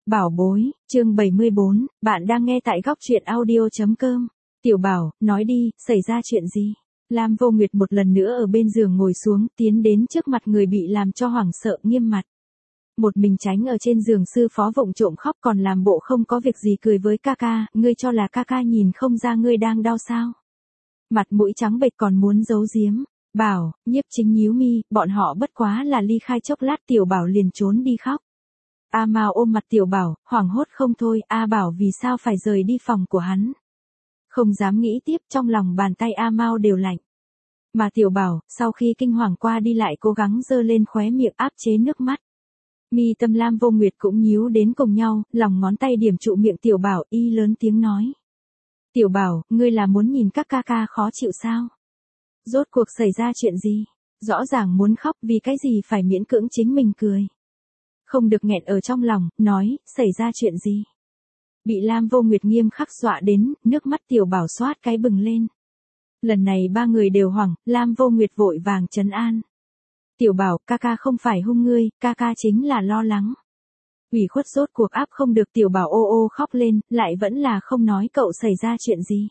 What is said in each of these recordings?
Bảo bối, chương 74, bạn đang nghe tại góc truyện audio.com. Tiểu Bảo, nói đi, xảy ra chuyện gì? Lam Vô Nguyệt một lần nữa ở bên giường ngồi xuống, tiến đến trước mặt người bị làm cho hoảng sợ nghiêm mặt. Một mình tránh ở trên giường sư phó vụng trộm khóc còn làm bộ không có việc gì cười với ca ca, ngươi cho là ca ca nhìn không ra ngươi đang đau sao? Mặt mũi trắng bệch còn muốn giấu giếm. Bảo, Nhiếp Chính nhíu mi, bọn họ bất quá là ly khai chốc lát Tiểu Bảo liền trốn đi khóc. A Mao ôm mặt Tiểu Bảo, hoảng hốt không thôi, A Bảo vì sao phải rời đi phòng của hắn. Không dám nghĩ tiếp, trong lòng bàn tay A Mao đều lạnh. Mà Tiểu Bảo, sau khi kinh hoàng qua đi lại cố gắng giơ lên khóe miệng áp chế nước mắt. Mi tâm Lam Vô Nguyệt cũng nhíu đến cùng nhau, lòng ngón tay điểm trụ miệng Tiểu Bảo, y lớn tiếng nói. Tiểu Bảo, ngươi là muốn nhìn các ca ca khó chịu sao? Rốt cuộc xảy ra chuyện gì? Rõ ràng muốn khóc vì cái gì phải miễn cưỡng chính mình cười. Không được nghẹn ở trong lòng, nói, xảy ra chuyện gì? Bị Lam Vô Nguyệt nghiêm khắc dọa đến, nước mắt Tiểu Bảo xoát cái bừng lên. Lần này ba người đều hoảng, Lam Vô Nguyệt vội vàng trấn an. Tiểu Bảo, ca ca không phải hung ngươi, ca ca chính là lo lắng. Ủy khuất rốt cuộc áp không được Tiểu Bảo ô ô khóc lên, lại vẫn là không nói cậu xảy ra chuyện gì.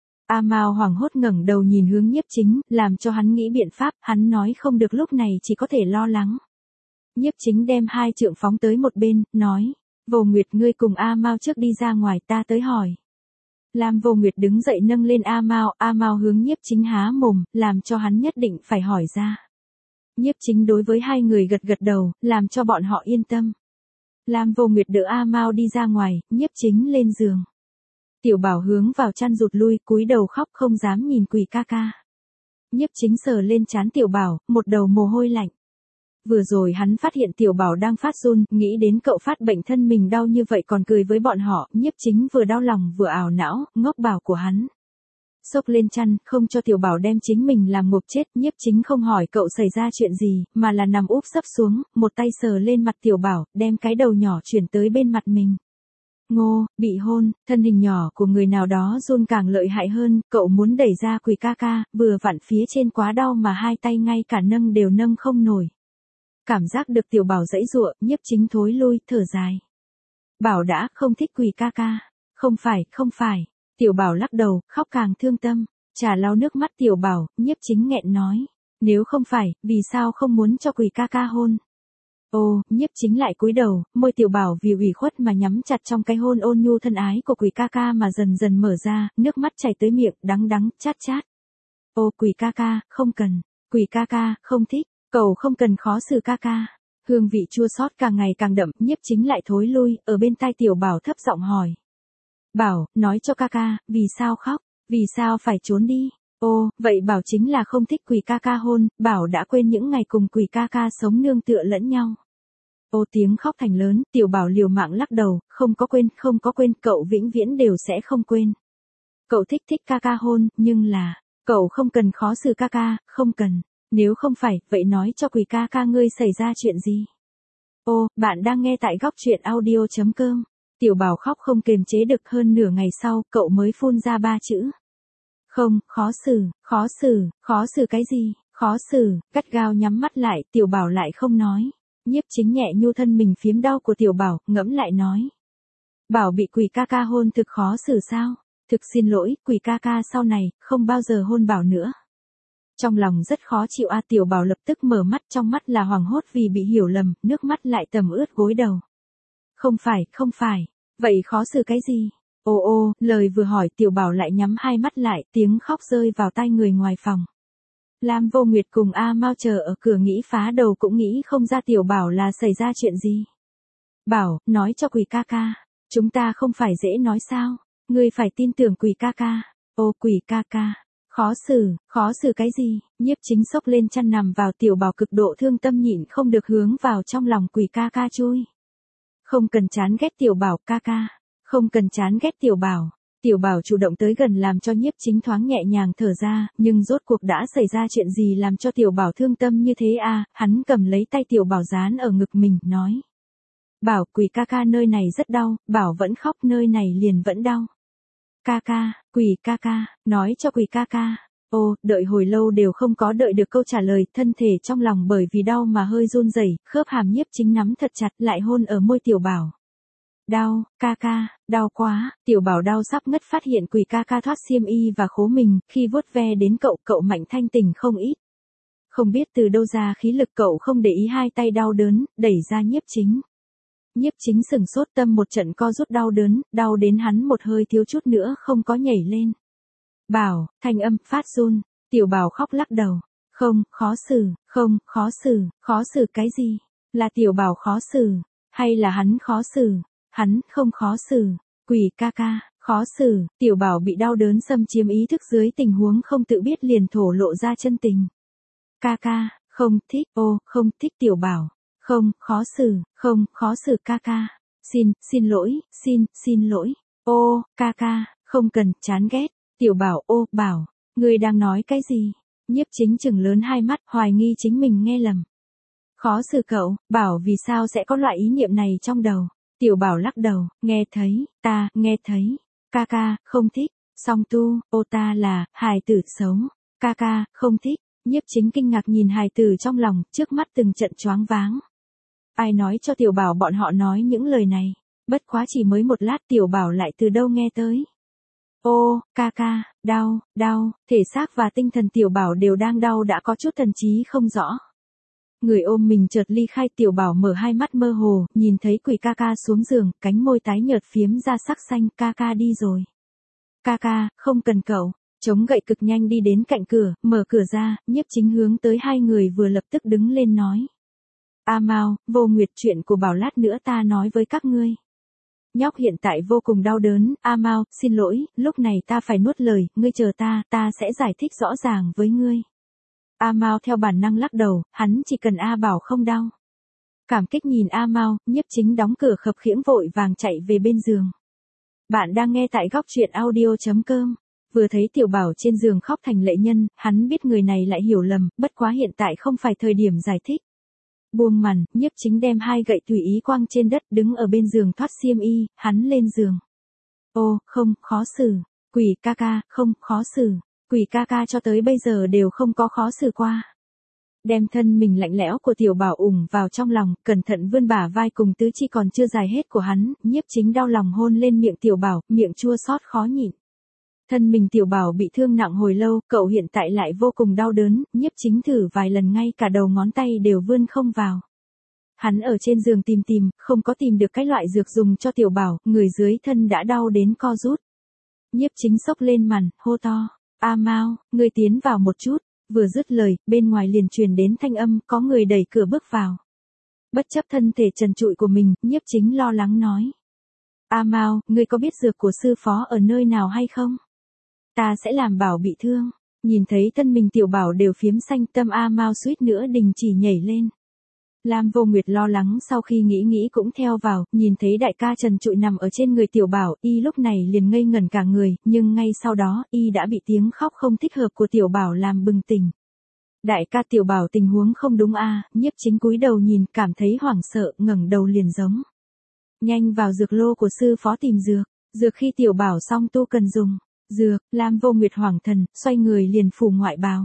A Mao hoảng hốt ngẩng đầu nhìn hướng Nhiếp Chính, làm cho hắn nghĩ biện pháp, hắn nói không được lúc này chỉ có thể lo lắng. Nhiếp Chính đem hai trượng phóng tới một bên, nói, Vô Nguyệt ngươi cùng A Mao trước đi ra ngoài ta tới hỏi. Lam Vô Nguyệt đứng dậy nâng lên A Mao hướng Nhiếp Chính há mồm, làm cho hắn nhất định phải hỏi ra. Nhiếp Chính đối với hai người gật gật đầu, làm cho bọn họ yên tâm. Lam Vô Nguyệt đỡ A Mao đi ra ngoài, Nhiếp Chính lên giường. Tiểu Bảo hướng vào chăn rụt lui, cúi đầu khóc không dám nhìn Quỳ ca ca. Nhiếp Chính sờ lên trán Tiểu Bảo, một đầu mồ hôi lạnh. Vừa rồi hắn phát hiện Tiểu Bảo đang phát run, nghĩ đến cậu phát bệnh thân mình đau như vậy còn cười với bọn họ, Nhiếp Chính vừa đau lòng vừa ảo não, ngốc bảo của hắn. Xốc lên chăn, không cho Tiểu Bảo đem chính mình làm ngộp chết, Nhiếp Chính không hỏi cậu xảy ra chuyện gì, mà là nằm úp sấp xuống, một tay sờ lên mặt Tiểu Bảo, đem cái đầu nhỏ chuyển tới bên mặt mình. Ngô, bị hôn, thân hình nhỏ của người nào đó run càng lợi hại hơn, cậu muốn đẩy ra Quỳ ca ca, vừa vặn phía trên quá đau mà hai tay ngay cả nâng đều nâng không nổi. Cảm giác được Tiểu Bảo giãy giụa, Nhiếp Chính thối lui, thở dài. Bảo đã không thích Quỳ ca ca. Không phải. Tiểu Bảo lắc đầu, khóc càng thương tâm. Chả lau nước mắt Tiểu Bảo, Nhiếp Chính nghẹn nói. Nếu không phải, vì sao không muốn cho Quỳ ca ca hôn? Ô, Nhiếp Chính lại cúi đầu, môi Tiểu Bảo vì ủy khuất mà nhắm chặt trong cái hôn ôn nhu thân ái của Quỳ ca ca mà dần dần mở ra, nước mắt chảy tới miệng, đắng đắng, chát chát. Ô Quỳ ca ca, không cần. Quỳ ca ca, không thích. Cậu không cần khó xử ca ca. Hương vị chua xót càng ngày càng đậm, Nhiếp Chính lại thối lui, ở bên tai Tiểu Bảo thấp giọng hỏi. Bảo, nói cho ca ca, vì sao khóc, vì sao phải trốn đi? Ô, vậy Bảo chính là không thích Quỳ ca ca hôn, Bảo đã quên những ngày cùng Quỳ ca ca sống nương tựa lẫn nhau. Ô tiếng khóc thành lớn, Tiểu Bảo liều mạng lắc đầu, không có quên, cậu vĩnh viễn đều sẽ không quên. Cậu thích ca ca hôn, nhưng là, cậu không cần khó xử ca ca, không cần. Nếu không phải, vậy nói cho Quỳ ca ca ngươi xảy ra chuyện gì? Ô, bạn đang nghe tại góc truyện audio.com. Tiểu Bảo khóc không kềm chế được, hơn nửa ngày sau, cậu mới phun ra 3 chữ. Không, khó xử cái gì, khó xử, gắt gao nhắm mắt lại, Tiểu Bảo lại không nói. Nhiếp Chính nhẹ nhu thân mình phiếm đau của Tiểu Bảo, ngẫm lại nói. Bảo bị Quỳ ca ca hôn thực khó xử sao? Thực xin lỗi, Quỳ ca ca sau này, không bao giờ hôn Bảo nữa. Trong lòng rất khó chịu Tiểu Bảo lập tức mở mắt, trong mắt là hoảng hốt vì bị hiểu lầm, nước mắt lại tầm ướt gối đầu. Không phải, vậy khó xử cái gì? Ô, lời vừa hỏi Tiểu Bảo lại nhắm hai mắt lại, tiếng khóc rơi vào tai người ngoài phòng. Lam Vô Nguyệt cùng A Mao chờ ở cửa nghĩ phá đầu cũng nghĩ không ra Tiểu Bảo là xảy ra chuyện gì. Bảo, nói cho Quỳ ca ca, chúng ta không phải dễ nói sao, ngươi phải tin tưởng Quỳ ca ca. Ô Quỳ ca ca. Khó xử cái gì? Nhiếp Chính xốc lên chăn nằm vào Tiểu Bảo cực độ thương tâm nhịn không được hướng vào trong lòng Quỳ ca ca chui. Không cần chán ghét Tiểu Bảo ca ca. Không cần chán ghét Tiểu Bảo. Tiểu Bảo chủ động tới gần làm cho Nhiếp Chính thoáng nhẹ nhàng thở ra, nhưng rốt cuộc đã xảy ra chuyện gì làm cho Tiểu Bảo thương tâm như thế hắn cầm lấy tay Tiểu Bảo dán ở ngực mình, nói. Bảo, Quỳ ca ca nơi này rất đau, Bảo vẫn khóc nơi này liền vẫn đau. Ca ca, Quỳ ca ca, nói cho Quỳ ca ca. Ô, đợi hồi lâu đều không có đợi được câu trả lời, thân thể trong lòng bởi vì đau mà hơi run rẩy, khớp hàm Nhiếp Chính nắm thật chặt lại hôn ở môi Tiểu Bảo. đau, ca ca, đau quá, tiểu bảo đau sắp ngất phát hiện Quỳ ca ca thoát xiêm y và khố mình, khi vuốt ve đến cậu mạnh thanh tỉnh không ít. Không biết từ đâu ra khí lực cậu không để ý hai tay đau đớn, đẩy ra Nhiếp Chính. Nhiếp Chính sừng sốt tâm một trận co rút đau đớn, đau đến hắn một hơi thiếu chút nữa không có nhảy lên. Bảo, thanh âm, phát run, tiểu bảo khóc lắc đầu. Không, khó xử, không, khó xử cái gì? Là tiểu bảo khó xử, hay là hắn khó xử? Hắn không khó xử, Quỳ ca ca, khó xử, tiểu bảo bị đau đớn xâm chiếm ý thức dưới tình huống không tự biết liền thổ lộ ra chân tình. Ca ca, không thích, không thích tiểu bảo, không, khó xử ca ca, xin lỗi, xin lỗi, ca ca, không cần, chán ghét, tiểu bảo, bảo, ngươi đang nói cái gì? Nhiếp Chính chừng lớn hai mắt, hoài nghi chính mình nghe lầm. Khó xử cậu, bảo vì sao sẽ có loại ý niệm này trong đầu. Tiểu bảo lắc đầu, nghe thấy, ta, nghe thấy. Ca ca, không thích, song tu, ta là, hài tử xấu. Ca ca, không thích. Nhiếp Chính kinh ngạc nhìn hài tử trong lòng, trước mắt từng trận choáng váng. Ai nói cho tiểu bảo bọn họ nói những lời này. Bất quá chỉ mới một lát tiểu bảo lại từ đâu nghe tới. Ca ca, đau, thể xác và tinh thần tiểu bảo đều đang đau đã có chút thần trí không rõ. Người ôm mình chợt ly khai tiểu bảo mở hai mắt mơ hồ, nhìn thấy Quỳ ca ca xuống giường, cánh môi tái nhợt phiếm ra sắc xanh, ca ca đi rồi. Ca ca, không cần cậu, chống gậy cực nhanh đi đến cạnh cửa, mở cửa ra, Nhiếp Chính hướng tới hai người vừa lập tức đứng lên nói. A Mao, Vô Nguyệt, chuyện của bảo lát nữa ta nói với các ngươi. Nhóc hiện tại vô cùng đau đớn, A Mao, xin lỗi, lúc này ta phải nuốt lời, ngươi chờ ta sẽ giải thích rõ ràng với ngươi. A Mao theo bản năng lắc đầu, hắn chỉ cần A Bảo không đau. Cảm kích nhìn A Mao, Nhiếp Chính đóng cửa khập khiễng vội vàng chạy về bên giường. Bạn đang nghe tại góc truyện audio.com. Vừa thấy tiểu bảo trên giường khóc thành lệ nhân, hắn biết người này lại hiểu lầm, bất quá hiện tại không phải thời điểm giải thích. Buông màn, Nhiếp Chính đem hai gậy tùy ý quăng trên đất, đứng ở bên giường thoát xiêm y, hắn lên giường. Không, khó xử. Quỳ ca ca, không, khó xử. Quỳ ca ca cho tới bây giờ đều không có khó xử qua. Đem thân mình lạnh lẽo của tiểu bảo ủng vào trong lòng, cẩn thận vươn bả vai cùng tứ chi còn chưa dài hết của hắn, Nhiếp Chính đau lòng hôn lên miệng tiểu bảo, miệng chua xót khó nhịn. Thân mình tiểu bảo bị thương nặng hồi lâu, cậu hiện tại lại vô cùng đau đớn, Nhiếp Chính thử vài lần ngay cả đầu ngón tay đều vươn không vào. Hắn ở trên giường tìm, không có tìm được cái loại dược dùng cho tiểu bảo, người dưới thân đã đau đến co rút. Nhiếp Chính xốc lên màn, hô to, A Mao, ngươi tiến vào một chút, vừa dứt lời, bên ngoài liền truyền đến thanh âm, có người đẩy cửa bước vào. Bất chấp thân thể trần trụi của mình, Nhiếp Chính lo lắng nói. A Mao, ngươi có biết dược của sư phó ở nơi nào hay không? Ta sẽ làm bảo bị thương. Nhìn thấy thân mình tiểu bảo đều phiếm xanh, tâm A Mao suýt nữa đình chỉ nhảy lên. Lam Vô Nguyệt lo lắng sau khi nghĩ cũng theo vào, nhìn thấy đại ca trần trụi nằm ở trên người tiểu bảo, y lúc này liền ngây ngẩn cả người, nhưng ngay sau đó, y đã bị tiếng khóc không thích hợp của tiểu bảo làm bừng tỉnh. Đại ca, tiểu bảo tình huống không đúng a. Nhiếp Chính cúi đầu nhìn, cảm thấy hoảng sợ, ngẩng đầu liền giống. Nhanh vào dược lô của sư phó tìm dược khi tiểu bảo xong tu cần dùng. Dược, Lam Vô Nguyệt hoảng thần, xoay người liền phủ ngoại bào.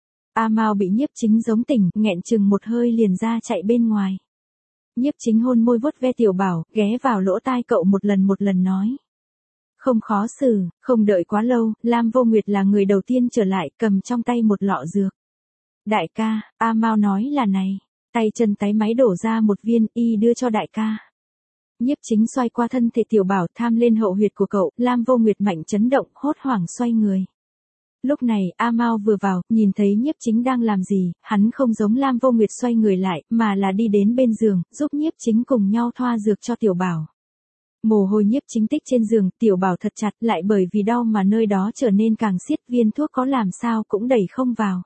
A Mao bị Nhiếp Chính giống tỉnh, nghẹn chừng một hơi liền ra chạy bên ngoài. Nhiếp Chính hôn môi vuốt ve tiểu bảo, ghé vào lỗ tai cậu một lần nói. Không khó xử, không đợi quá lâu, Lam Vô Nguyệt là người đầu tiên trở lại, cầm trong tay một lọ dược. Đại ca, A Mao nói là này, tay chân tái máy đổ ra một viên, y đưa cho đại ca. Nhiếp Chính xoay qua thân thể tiểu bảo, tham lên hậu huyệt của cậu, Lam Vô Nguyệt mạnh chấn động, hốt hoảng xoay người. Lúc này, A Mao vừa vào, nhìn thấy Nhiếp Chính đang làm gì, hắn không giống Lam Vô Nguyệt xoay người lại, mà là đi đến bên giường, giúp Nhiếp Chính cùng nhau thoa dược cho tiểu bảo. Mồ hôi Nhiếp Chính tích trên giường, tiểu bảo thật chặt, lại bởi vì đau mà nơi đó trở nên càng siết, viên thuốc có làm sao cũng đẩy không vào.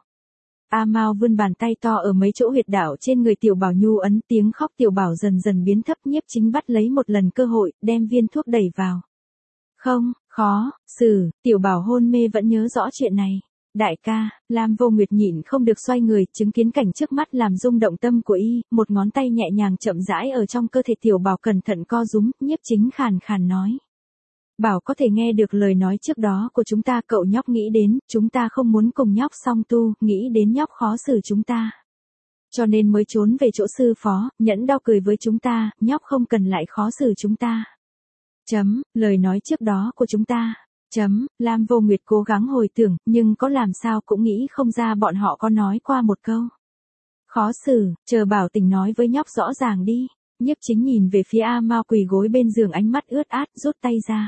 A Mao vươn bàn tay to ở mấy chỗ huyệt đạo trên người tiểu bảo nhu ấn, tiếng khóc tiểu bảo dần dần biến thấp, Nhiếp Chính bắt lấy một lần cơ hội, đem viên thuốc đẩy vào. Không, khó xử, tiểu bảo hôn mê vẫn nhớ rõ chuyện này. Đại ca, Lam Vô Nguyệt nhịn không được xoay người, chứng kiến cảnh trước mắt làm rung động tâm của y, một ngón tay nhẹ nhàng chậm rãi ở trong cơ thể tiểu bảo cẩn thận co rúm, Nhiếp Chính khàn khàn nói. Bảo có thể nghe được lời nói trước đó của chúng ta, cậu nhóc nghĩ đến, chúng ta không muốn cùng nhóc song tu, nghĩ đến nhóc khó xử chúng ta. Cho nên mới trốn về chỗ sư phó, nhẫn đau cười với chúng ta, nhóc không cần lại khó xử chúng ta. Lời nói trước đó của chúng ta. Lam Vô Nguyệt cố gắng hồi tưởng, nhưng có làm sao cũng nghĩ không ra bọn họ có nói qua một câu. Khó xử, chờ Bảo Tình nói với nhóc rõ ràng đi. Nhiếp Chính nhìn về phía A Mao quỳ gối bên giường, ánh mắt ướt át, rút tay ra.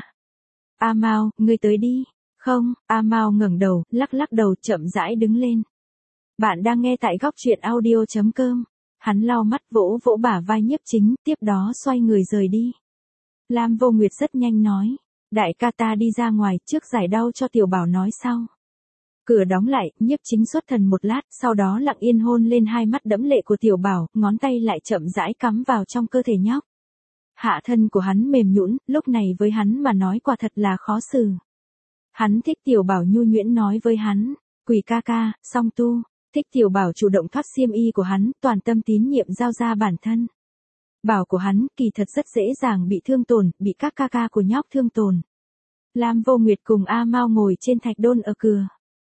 A Mao, ngươi tới đi. Không, A Mao ngẩng đầu, lắc lắc đầu, chậm rãi đứng lên. Bạn đang nghe tại góc truyện audio.com. Hắn lau mắt, vỗ vỗ bả vai Nhiếp Chính, tiếp đó xoay người rời đi. Lam Vô Nguyệt rất nhanh nói. Đại ca, ta đi ra ngoài, trước giải đau cho Tiểu Bảo nói sau. Cửa đóng lại, Nhiếp Chính xuất thần một lát, sau đó lặng yên hôn lên hai mắt đẫm lệ của Tiểu Bảo, ngón tay lại chậm rãi cắm vào trong cơ thể nhóc. Hạ thân của hắn mềm nhũn, lúc này với hắn mà nói quả thật là khó xử. Hắn thích Tiểu Bảo nhu nhuyễn nói với hắn, Quỷ ca ca, song tu, thích Tiểu Bảo chủ động thoát xiêm y của hắn, toàn tâm tín nhiệm giao ra bản thân. Bảo của hắn kỳ thật rất dễ dàng bị thương tổn, bị các ca ca của nhóc thương tổn. Lam Vô Nguyệt cùng A Mao ngồi trên thạch đôn ở cửa.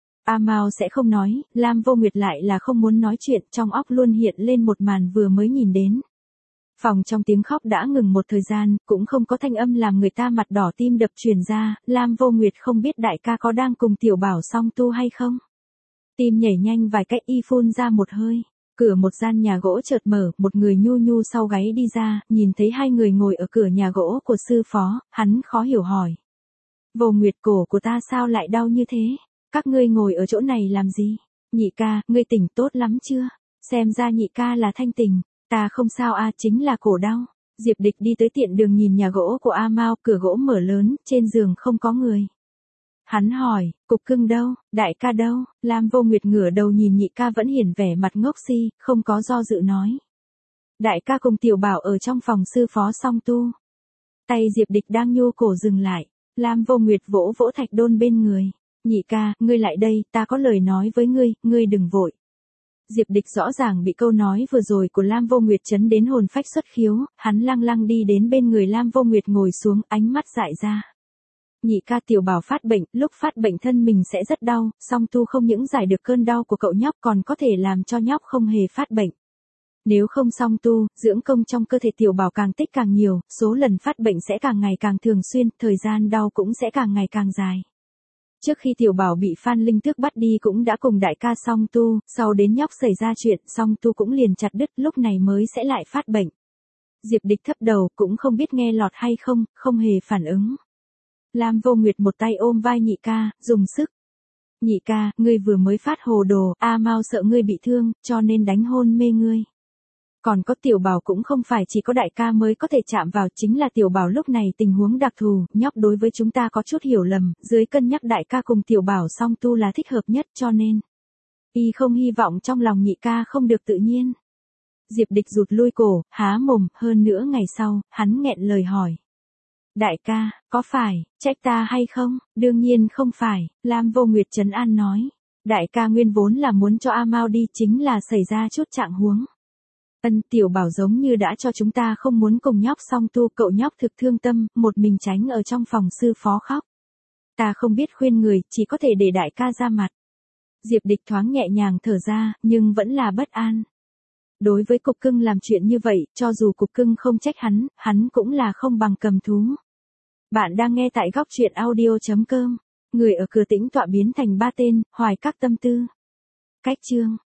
A Mao sẽ không nói, Lam Vô Nguyệt lại là không muốn nói chuyện, trong óc luôn hiện lên một màn vừa mới nhìn đến. Phòng trong tiếng khóc đã ngừng một thời gian, cũng không có thanh âm làm người ta mặt đỏ tim đập truyền ra, Lam Vô Nguyệt không biết đại ca có đang cùng Tiểu Bảo song tu hay không. Tim nhảy nhanh vài cách, y phun ra một hơi. Cửa một gian nhà gỗ chợt mở, một người nhu nhu sau gáy đi ra, nhìn thấy hai người ngồi ở cửa nhà gỗ của sư phó, hắn khó hiểu hỏi. Vô Nguyệt, cổ của ta sao lại đau như thế? Các ngươi ngồi ở chỗ này làm gì? Nhị ca, ngươi tỉnh tốt lắm chưa? Xem ra nhị ca là thanh tỉnh. Ta không sao a, chính là cổ đau. Diệp Địch đi tới tiện đường nhìn nhà gỗ của A Mao, cửa gỗ mở lớn, trên giường không có người. Hắn hỏi, Cục Cưng đâu, đại ca đâu? Lam Vô Nguyệt ngửa đầu nhìn nhị ca vẫn hiển vẻ mặt ngốc si, không có do dự nói. Đại ca cùng Tiểu Bảo ở trong phòng sư phó song tu. Tay Diệp Địch đang nhô cổ dừng lại. Lam Vô Nguyệt vỗ vỗ thạch đôn bên người. Nhị ca, ngươi lại đây, ta có lời nói với ngươi đừng vội. Diệp Địch rõ ràng bị câu nói vừa rồi của Lam Vô Nguyệt chấn đến hồn phách xuất khiếu, hắn lăng lăng đi đến bên người Lam Vô Nguyệt ngồi xuống, ánh mắt dại ra. Nhị ca, Tiểu Bảo phát bệnh, lúc phát bệnh thân mình sẽ rất đau, song tu không những giải được cơn đau của cậu nhóc còn có thể làm cho nhóc không hề phát bệnh. Nếu không song tu, dưỡng công trong cơ thể Tiểu Bảo càng tích càng nhiều, số lần phát bệnh sẽ càng ngày càng thường xuyên, thời gian đau cũng sẽ càng ngày càng dài. Trước khi Tiểu Bảo bị Phan Linh Tước bắt đi cũng đã cùng đại ca song tu, sau đến nhóc xảy ra chuyện, song tu cũng liền chặt đứt, lúc này mới sẽ lại phát bệnh. Diệp Địch thấp đầu, cũng không biết nghe lọt hay không, không hề phản ứng. Lam Vô Nguyệt một tay ôm vai nhị ca, dùng sức. Nhị ca, ngươi vừa mới phát hồ đồ, A Mao sợ ngươi bị thương, cho nên đánh hôn mê ngươi. Còn có Tiểu Bảo cũng không phải chỉ có đại ca mới có thể chạm vào, chính là Tiểu Bảo lúc này tình huống đặc thù, nhóc đối với chúng ta có chút hiểu lầm, dưới cân nhắc đại ca cùng Tiểu Bảo song tu là thích hợp nhất, cho nên y không hy vọng trong lòng nhị ca không được tự nhiên. Diệp Địch rụt lui cổ, há mồm, hơn nữa ngày sau, hắn nghẹn lời hỏi. Đại ca, có phải trách ta hay không? Đương nhiên không phải, Lam Vô Nguyệt trấn an nói. Đại ca nguyên vốn là muốn cho A Mao đi, chính là xảy ra chút trạng huống. Tiểu Bảo giống như đã cho chúng ta không muốn cùng nhóc song tu, cậu nhóc thực thương tâm, một mình tránh ở trong phòng sư phó khóc. Ta không biết khuyên người, chỉ có thể để đại ca ra mặt. Diệp Địch thoáng nhẹ nhàng thở ra, nhưng vẫn là bất an. Đối với Cục Cưng làm chuyện như vậy, cho dù Cục Cưng không trách hắn cũng là không bằng cầm thú. Bạn đang nghe tại góc truyện audio.com. Người ở cửa tĩnh tọa biến thành ba tên, hoài các tâm tư. Cách chương.